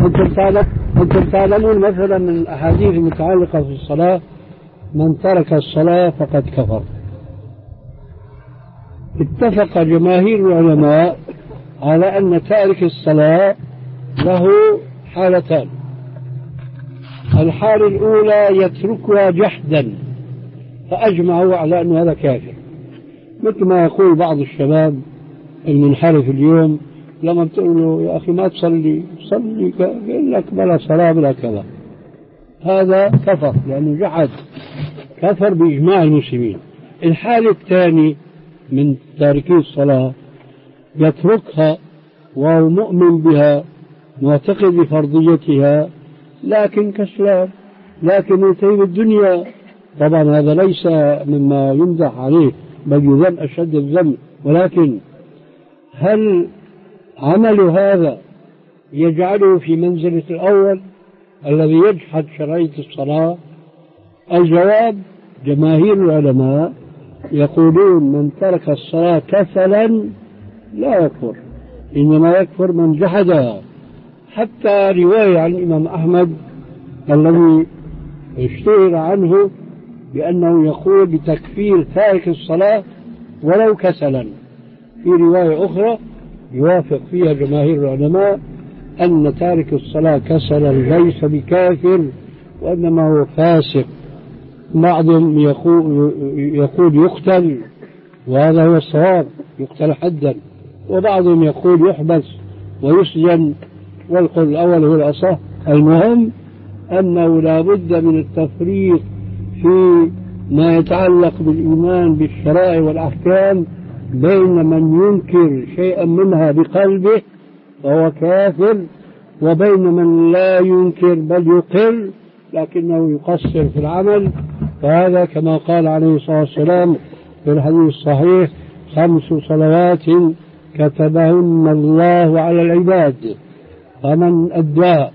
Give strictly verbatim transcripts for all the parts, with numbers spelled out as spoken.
أنتم تعلم أنتم تعلمون مثلا من الأحاديث المتعلقة في الصلاة: من ترك الصلاة فقد كفر. اتفق جماهير العلماء على أن تارك الصلاة له حالتان. الحالة الأولى يتركها جحدا، فأجمعوا على أن هذا كافر، مثل ما يقول بعض الشباب المنحرف اليوم لما بتقول له: يا أخي ما تصلي، صلي، يقول لك بلا صلاة بلا كذا. هذا كفر لأنه جحد، كفر بإجماع المسلمين. الحالة الثانية من تاركي الصلاة يتركها وهو مؤمن بها، معتقد بفرضيتها، لكن كسلان، لكن يطيب الدنيا. طبعا هذا ليس مما يمدح عليه، بل يذم أشد الذم. ولكن هل عمل هذا يجعله في منزلة الأول الذي يجحد شرعية الصلاة؟ الجواب: جماهير العلماء يقولون من ترك الصلاة كسلا لا يكفر، إنما يكفر من جحدها. حتى رواية عن الإمام أحمد الذي اشتهر عنه بأنه يقول بتكفير تارك الصلاة ولو كسلا. في رواية أخرى يوافق فيها جماهير العلماء أن تارك الصلاة كسلا ليس بكافر، وإنما هو فاسق. بعضهم يقول, يقول يقتل، وهذا هو الصواب، يقتل حدا. وبعضهم يقول يحبس ويسجن، والقول الأول هو الأصح. المهم أنه لا بد من التفريق في ما يتعلق بالإيمان بالشرائع والأحكام بين من ينكر شيئا منها بقلبه فهو كافر، وبين من لا ينكر بل يقر لكنه يقصر في العمل. فهذا كما قال عليه الصلاة والسلام في الحديث الصحيح: خمس صلوات كتبهن الله على العباد، فمن أداها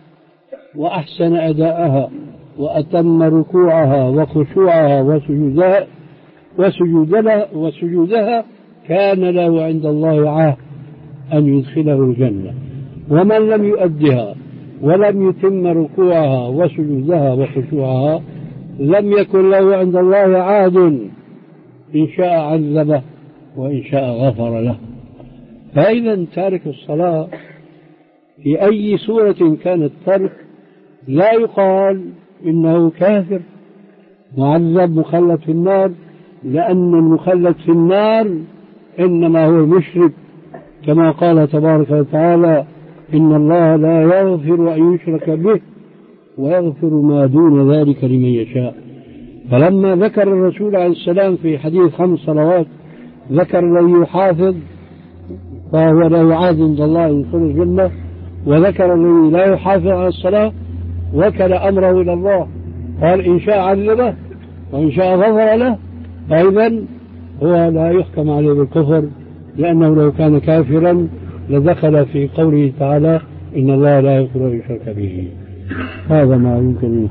وأحسن أداءها وأتم ركوعها وخشوعها وسجودها وسجودها, وسجودها كان له عند الله عهد أن يدخله الجنة. ومن لم يؤدها ولم يتم ركوعها وسجودها وخشوعها لم يكن له عند الله عهد، إن شاء عذبه وإن شاء غفر له. فإذا تارك الصلاة في أي سورة كان الترك لا يقال إنه كافر معذب مخلد في النار، لأن المخلد في النار إنما هو مشرك، كما قال تبارك وتعالى: إن الله لا يغفر أن يشرك به ويغفر ما دون ذلك لمن يشاء. فلما ذكر الرسول عليه السلام في حديث خمس صلوات ذكر الذي يحافظ فهو له عهد عند الله أن يدخل الجنة، وذكر الذي لا يحافظ على الصلاة وكل أمره إلى الله، قال إن شاء عذبه وإن شاء غفر له. فإذا هو لا يحكم عليه بالكفر، لأنه لو كان كافرا لدخل في قوله تعالى: إن الله لا يغفر أن يشرك به. هذا ما يمكن